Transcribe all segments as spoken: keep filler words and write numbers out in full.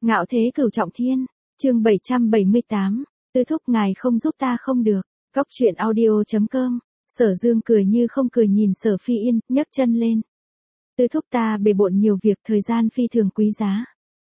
Ngạo thế cửu trọng thiên, chương bảy trăm bảy mươi tám, Tư thúc ngài không giúp ta không được. Cóc truyện audio chấm com. Sở Dương cười như không cười nhìn Sở Phi Yên, nhấc chân lên. Tư thúc ta bề bộn nhiều việc, thời gian phi thường quý giá.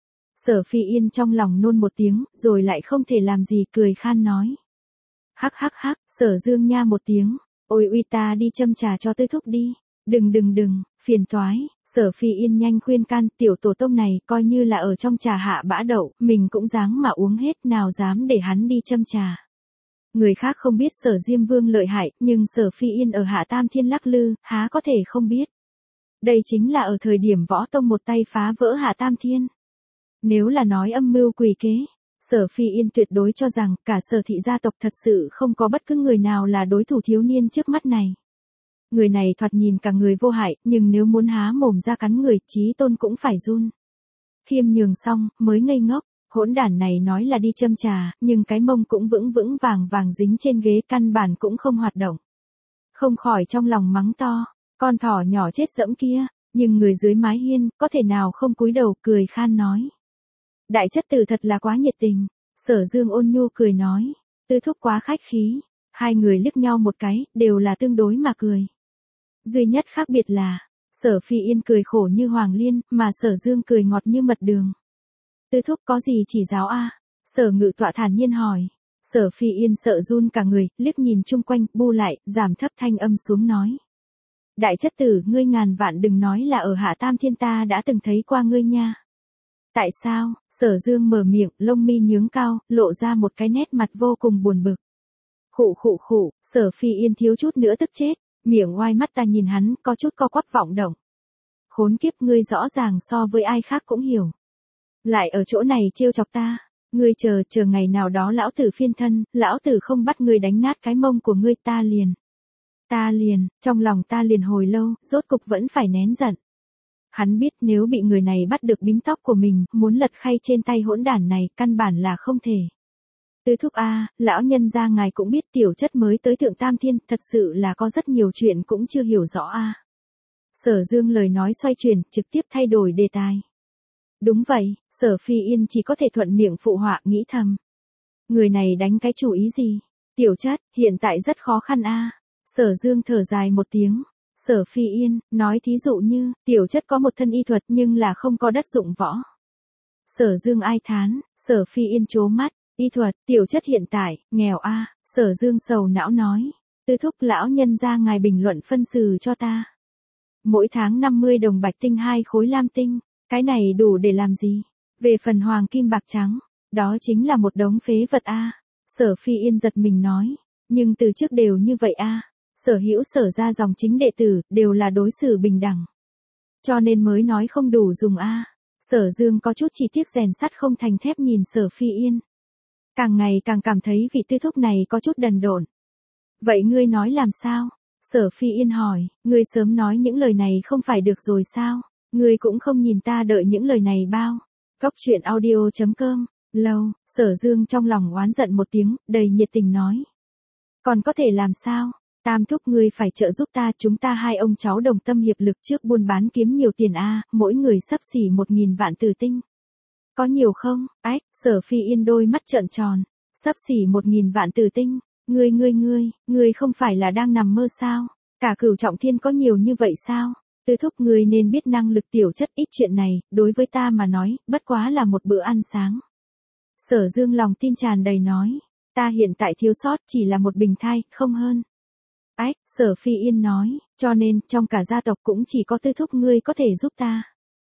Sở Phi Yên trong lòng nôn một tiếng, rồi lại không thể làm gì, cười khan nói. Hắc hắc hắc, Sở Dương nha một tiếng, ôi uy ta đi châm trà cho Tư thúc đi. Đừng đừng đừng, phiền toái. Sở Phi Yên nhanh khuyên can, tiểu tổ tông này coi như là ở trong trà hạ bã đậu, mình cũng dáng mà uống hết, nào dám để hắn đi châm trà. Người khác không biết Sở Diêm Vương lợi hại, nhưng Sở Phi Yên ở Hạ Tam Thiên lắc lư, há có thể không biết. Đây chính là ở thời điểm võ tông một tay phá vỡ Hạ Tam Thiên. Nếu là nói âm mưu quỷ kế, Sở Phi Yên tuyệt đối cho rằng cả Sở thị gia tộc thật sự không có bất cứ người nào là đối thủ thiếu niên trước mắt này. Người này thoạt nhìn cả người vô hại, nhưng nếu muốn há mồm ra cắn người, chí tôn cũng phải run. Khiêm nhường xong, mới ngây ngốc, hỗn đản này nói là đi châm trà, nhưng cái mông cũng vững vững vàng vàng dính trên ghế, căn bản cũng không hoạt động. Không khỏi trong lòng mắng to, con thỏ nhỏ chết dẫm kia, nhưng người dưới mái hiên, có thể nào không cúi đầu, cười khan nói. Đại chất tử thật là quá nhiệt tình. Sở Dương ôn nhu cười nói, Tư thúc quá khách khí. Hai người liếc nhau một cái, đều là tương đối mà cười. Duy nhất khác biệt là, Sở Phi Yên cười khổ như hoàng liên, mà Sở Dương cười ngọt như mật đường. Tư thúc có gì chỉ giáo a? Sở Ngự Tọa thản nhiên hỏi. Sở Phi Yên sợ run cả người, liếc nhìn chung quanh, bu lại, giảm thấp thanh âm xuống nói. Đại chất tử, ngươi ngàn vạn đừng nói là ở Hạ Tam Thiên ta đã từng thấy qua ngươi nha. Tại sao? Sở Dương mở miệng, lông mi nhướng cao, lộ ra một cái nét mặt vô cùng buồn bực. Khụ khụ khụ, Sở Phi Yên thiếu chút nữa tức chết, miệng oai mắt ta nhìn hắn, có chút co quắp vọng động. Khốn kiếp, ngươi rõ ràng so với ai khác cũng hiểu. Lại ở chỗ này trêu chọc ta, ngươi chờ, chờ ngày nào đó lão tử phiên thân, lão tử không bắt ngươi đánh nát cái mông của ngươi, ta liền. Ta liền, trong lòng ta liền hồi lâu, rốt cục vẫn phải nén giận. Hắn biết nếu bị người này bắt được bím tóc của mình, muốn lật khay trên tay hỗn đản này, căn bản là không thể. Tư thúc a, lão nhân gia ngài cũng biết tiểu chất mới tới Thượng Tam Thiên, thật sự là có rất nhiều chuyện cũng chưa hiểu rõ a. Sở Dương lời nói xoay chuyển, trực tiếp thay đổi đề tài. Đúng vậy, Sở Phi Yên chỉ có thể thuận miệng phụ họa, nghĩ thầm. Người này đánh cái chủ ý gì? Tiểu chất, hiện tại rất khó khăn a. Sở Dương thở dài một tiếng. Sở Phi Yên, nói thí dụ như, tiểu chất có một thân y thuật nhưng là không có đất dụng võ. Sở Dương ai thán, Sở Phi Yên trố mắt. Y thuật, tiểu chất hiện tại, nghèo a. Sở Dương sầu não nói. Tư thúc lão nhân gia ngài bình luận phân xử cho ta. Mỗi tháng năm mươi đồng bạch tinh, hai khối lam tinh, cái này đủ để làm gì? Về phần hoàng kim bạc trắng, đó chính là một đống phế vật a. Sở Phi Yên giật mình nói, nhưng từ trước đều như vậy a. Sở hữu Sở ra dòng chính đệ tử, đều là đối xử bình đẳng. Cho nên mới nói không đủ dùng a. Sở Dương có chút chỉ tiếc rèn sắt không thành thép nhìn Sở Phi Yên. Càng ngày càng cảm thấy vị tư thúc này có chút đần độn. Vậy ngươi nói làm sao? Sở Phi Yên hỏi, ngươi sớm nói những lời này không phải được rồi sao? Ngươi cũng không nhìn ta đợi những lời này bao. Cóc truyện audio chấm com. Lâu, Sở Dương trong lòng oán giận một tiếng, đầy nhiệt tình nói. Còn có thể làm sao? Tam thúc ngươi phải trợ giúp ta, chúng ta hai ông cháu đồng tâm hiệp lực trước buôn bán kiếm nhiều tiền a, mỗi người xấp xỉ một nghìn vạn tử tinh. Có nhiều không? Ách, Sở Phi Yên đôi mắt trợn tròn, xấp xỉ một nghìn vạn tử tinh, ngươi ngươi ngươi, ngươi không phải là đang nằm mơ sao? Cả cửu trọng thiên có nhiều như vậy sao? Tư thúc ngươi nên biết năng lực tiểu chất, ít chuyện này, đối với ta mà nói, bất quá là một bữa ăn sáng. Sở Dương lòng tin tràn đầy nói, ta hiện tại thiếu sót chỉ là một bình thai, không hơn. Ách, Sở Phi Yên nói, cho nên, trong cả gia tộc cũng chỉ có tư thúc ngươi có thể giúp ta.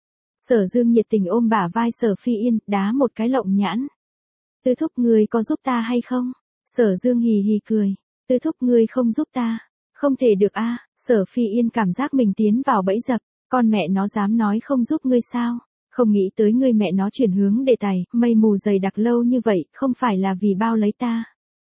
Sở Dương nhiệt tình ôm bả vai Sở Phi Yên, đá một cái lộng nhãn. Tư thúc ngươi có giúp ta hay không? Sở Dương hì hì cười. Tư thúc ngươi không giúp ta. Không thể được a. Sở Phi Yên cảm giác mình tiến vào bẫy dập. Con mẹ nó dám nói không giúp ngươi sao? Không nghĩ tới ngươi mẹ nó chuyển hướng đề tài, mây mù dày đặc lâu như vậy, không phải là vì bao lấy ta.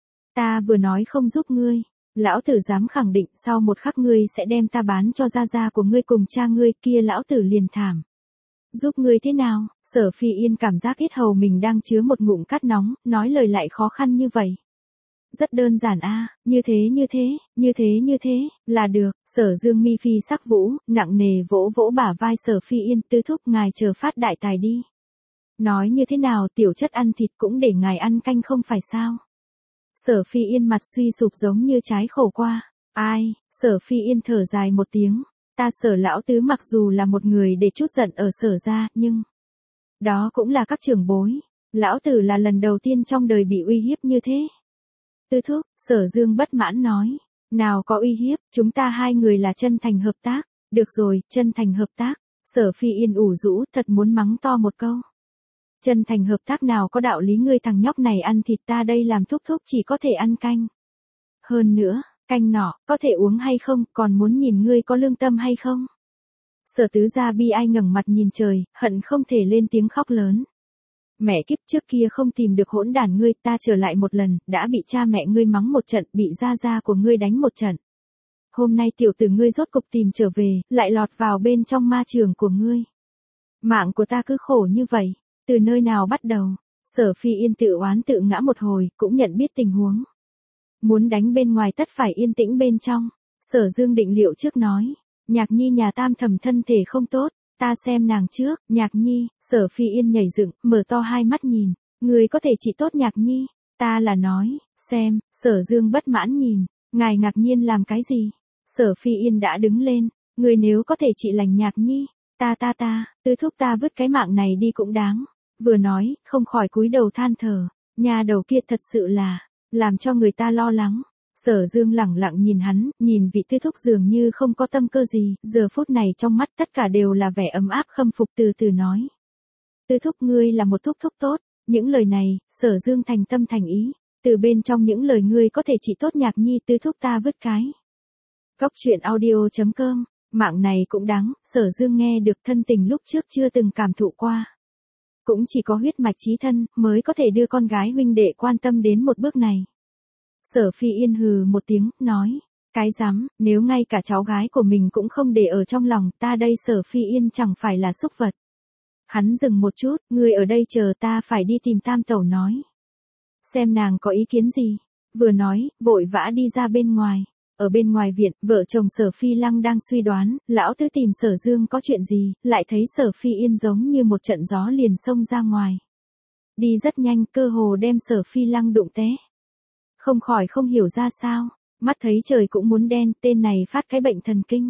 Ta vừa nói không giúp ngươi. Lão tử dám khẳng định sau một khắc ngươi sẽ đem ta bán cho gia gia của ngươi cùng cha ngươi, kia lão tử liền thảm. Giúp ngươi thế nào? Sở Phi Yên cảm giác yết hầu mình đang chứa một ngụm cát nóng, nói lời lại khó khăn như vậy. Rất đơn giản a, như thế như thế, như thế như thế, là được. Sở Dương mi phi sắc vũ, nặng nề vỗ vỗ bả vai Sở Phi Yên, tư thúc ngài chờ phát đại tài đi. Nói như thế nào tiểu chất ăn thịt cũng để ngài ăn canh không phải sao? Sở Phi Yên mặt suy sụp giống như trái khổ qua. Ai, Sở Phi Yên thở dài một tiếng. Ta Sở lão tứ mặc dù là một người để chút giận ở Sở gia, nhưng đó cũng là các trưởng bối. Lão tử là lần đầu tiên trong đời bị uy hiếp như thế. Tư thúc, Sở Dương bất mãn nói. Nào có uy hiếp, chúng ta hai người là chân thành hợp tác. Được rồi, chân thành hợp tác. Sở Phi Yên ủ rũ, thật muốn mắng to một câu. Chân thành hợp tác nào có đạo lý, ngươi thằng nhóc này ăn thịt, ta đây làm thúc thúc chỉ có thể ăn canh. Hơn nữa, canh nọ, có thể uống hay không, còn muốn nhìn ngươi có lương tâm hay không. Sở tứ gia bi ai ngẩng mặt nhìn trời, hận không thể lên tiếng khóc lớn. Mẹ kiếp, trước kia không tìm được hỗn đản ngươi, ta trở lại một lần, đã bị cha mẹ ngươi mắng một trận, bị gia gia của ngươi đánh một trận. Hôm nay tiểu tử ngươi rốt cục tìm trở về, lại lọt vào bên trong ma trường của ngươi. Mạng của ta cứ khổ như vậy, từ nơi nào bắt đầu? Sở Phi Yên tự oán tự ngã một hồi, cũng nhận biết tình huống. Muốn đánh bên ngoài tất phải yên tĩnh bên trong. Sở Dương định liệu trước nói, Nhạc Nhi nhà tam thẩm thân thể không tốt, ta xem nàng trước. Nhạc Nhi, Sở Phi Yên nhảy dựng, mở to hai mắt nhìn, người có thể trị tốt Nhạc Nhi, ta là nói, xem. Sở Dương bất mãn nhìn, ngài ngạc nhiên làm cái gì? Sở Phi Yên đã đứng lên, người nếu có thể trị lành Nhạc Nhi, ta ta ta, tư thúc ta vứt cái mạng này đi cũng đáng. Vừa nói, không khỏi cúi đầu than thở, nhà đầu kia thật sự là, làm cho người ta lo lắng. Sở Dương lẳng lặng nhìn hắn, nhìn vị tư thúc dường như không có tâm cơ gì, giờ phút này trong mắt tất cả đều là vẻ ấm áp khâm phục, từ từ nói. Tư thúc ngươi là một thúc thúc tốt, những lời này, Sở Dương thành tâm thành ý, từ bên trong những lời ngươi có thể chỉ tốt Nhạc Nhi, tư thúc ta vứt cái. Góc truyện audio chấm com, mạng này cũng đáng, Sở Dương nghe được thân tình lúc trước chưa từng cảm thụ qua. Cũng chỉ có huyết mạch chí thân, mới có thể đưa con gái huynh đệ quan tâm đến một bước này. Sở Phi Yên hừ một tiếng, nói, cái dám, nếu ngay cả cháu gái của mình cũng không để ở trong lòng, ta đây Sở Phi Yên chẳng phải là súc vật. Hắn dừng một chút, ngươi ở đây chờ, ta phải đi tìm tam tẩu nói. Xem nàng có ý kiến gì. Vừa nói, vội vã đi ra bên ngoài. Ở bên ngoài viện, vợ chồng Sở Phi Lăng đang suy đoán, lão tứ tìm Sở Dương có chuyện gì, lại thấy Sở Phi Yên giống như một trận gió liền xông ra ngoài. Đi rất nhanh, cơ hồ đem Sở Phi Lăng đụng té. Không khỏi không hiểu ra sao, mắt thấy trời cũng muốn đen, tên này phát cái bệnh thần kinh.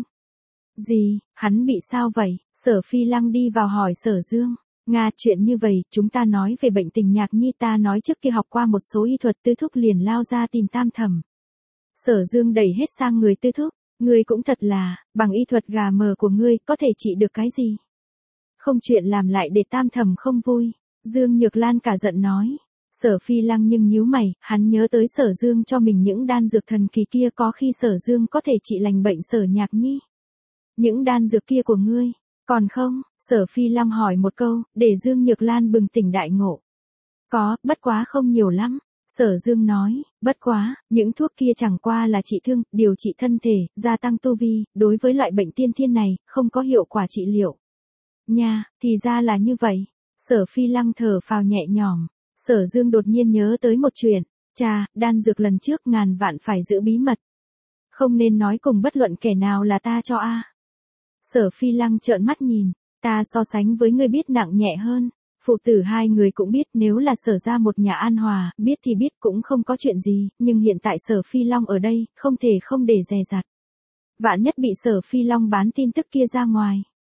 Gì, hắn bị sao vậy? Sở Phi Lăng đi vào hỏi Sở Dương. Nga, chuyện như vậy, chúng ta nói về bệnh tình Nhạc Nhi, ta nói trước kia học qua một số y thuật, tư thúc liền lao ra tìm tam thẩm. Sở Dương đẩy hết sang người tư thúc, ngươi cũng thật là, bằng y thuật gà mờ của ngươi, có thể trị được cái gì? Không chuyện làm lại để tam thẩm không vui. Dương Nhược Lan cả giận nói. Sở Phi Lăng nhưng nhíu mày, hắn nhớ tới Sở Dương cho mình những đan dược thần kỳ kia, có khi Sở Dương có thể trị lành bệnh Sở Nhạc Nhi. Những đan dược kia của ngươi, còn không? Sở Phi Lăng hỏi một câu, để Dương Nhược Lan bừng tỉnh đại ngộ. Có, bất quá không nhiều lắm. Sở Dương nói, bất quá, những thuốc kia chẳng qua là trị thương, điều trị thân thể, gia tăng tu vi, đối với loại bệnh tiên thiên này, không có hiệu quả trị liệu. Nha, thì ra là như vậy. Sở Phi Lăng thở phào nhẹ nhõm. Sở Dương đột nhiên nhớ tới một chuyện, cha, đan dược lần trước ngàn vạn phải giữ bí mật. Không nên nói cùng bất luận kẻ nào là ta cho a. Sở Phi Lăng trợn mắt nhìn, ta so sánh với ngươi biết nặng nhẹ hơn. Phụ tử hai người cũng biết, nếu là Sở ra một nhà an hòa, biết thì biết cũng không có chuyện gì, nhưng hiện tại Sở Phi Long ở đây, không thể không để dè dặt. Vạn nhất bị Sở Phi Long bán tin tức kia ra ngoài.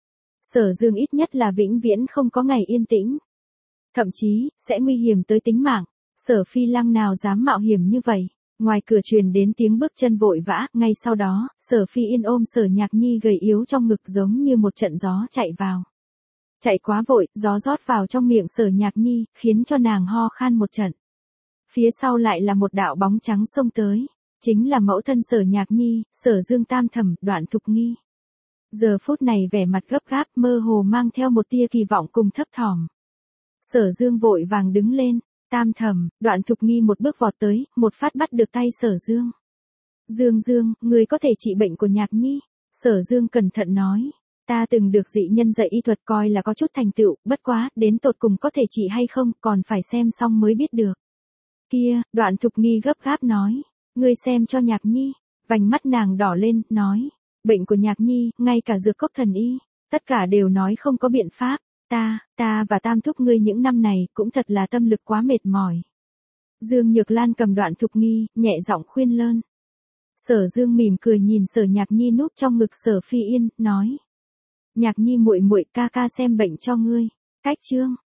Sở Dương ít nhất là vĩnh viễn không có ngày yên tĩnh. Thậm chí, sẽ nguy hiểm tới tính mạng. Sở Phi Lăng nào dám mạo hiểm như vậy. Ngoài cửa truyền đến tiếng bước chân vội vã, ngay sau đó, Sở Phi Yên ôm Sở Nhạc Nhi gầy yếu trong ngực giống như một trận gió chạy vào. Chạy quá vội, gió rót vào trong miệng Sở Nhạc Nhi, khiến cho nàng ho khan một trận. Phía sau lại là một đạo bóng trắng xông tới, chính là mẫu thân Sở Nhạc Nhi, Sở Dương tam thẩm, Đoạn Thục Nghi. Giờ phút này vẻ mặt gấp gáp, mơ hồ mang theo một tia kỳ vọng cùng thấp thỏm. Sở Dương vội vàng đứng lên, tam thẩm, Đoạn Thục Nghi một bước vọt tới, một phát bắt được tay Sở Dương. Dương Dương, người có thể trị bệnh của Nhạc Nhi. Sở Dương cẩn thận nói, ta từng được dị nhân dạy y thuật coi là có chút thành tựu, bất quá, đến tột cùng có thể trị hay không, còn phải xem xong mới biết được. Kia, Đoạn Thục Nghi gấp gáp nói, ngươi xem cho Nhạc Nhi. Vành mắt nàng đỏ lên, nói, bệnh của Nhạc Nhi, ngay cả dược cốc thần y, tất cả đều nói không có biện pháp. Ta, ta và Tam thúc ngươi những năm này cũng thật là tâm lực quá mệt mỏi. Dương Nhược Lan cầm đoạn Thục Nghi, nhẹ giọng khuyên lơn. Sở Dương mỉm cười nhìn Sở Nhạc Nhi núp trong ngực Sở Phi Yên, nói. Nhạc Nhi muội muội ca ca xem bệnh cho ngươi. Cách chương.